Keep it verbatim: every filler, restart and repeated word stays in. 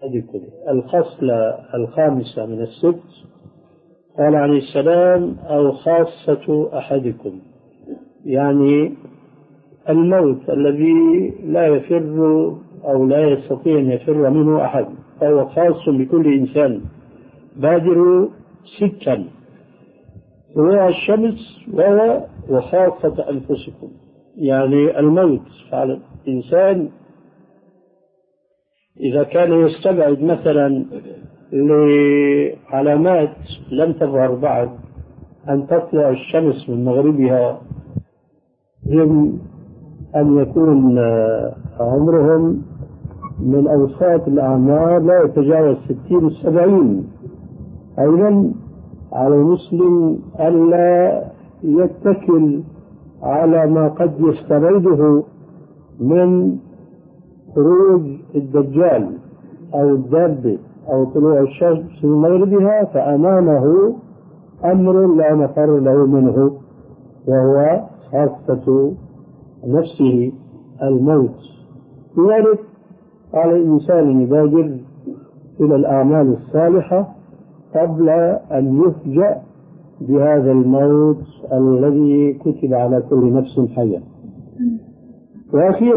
أحدكم. الخصلة الخامسة من الست قال عليه السلام أو خاصة أحدكم، يعني الموت الذي لا يفر أو لا يستطيع أن يفر منه أحد، فهو خاص بكل إنسان. بادروا ستا طلوع الشمس وهو وخاصة أنفسكم، يعني الموت على الإنسان إذا كان يستبعد مثلا لعلامات لم تظهر بعد أن تطلع الشمس من مغربها، هم أن يكون عمرهم من أوساط الأعمار لا يتجاوز ستين السبعين. أيضا على المسلم ألا يتكل على ما قد يستبعده من خروج الدجال أو الدابة أو طلوع الشمس من مغربها، فأمامه أمر لا مفر له منه وهو خاصة نفسه الموت. لذلك على الإنسان أن يبادر إلى الأعمال الصالحة قبل أن يفجأ بهذا الموت الذي كتب على كل نفس حية. وأخيرا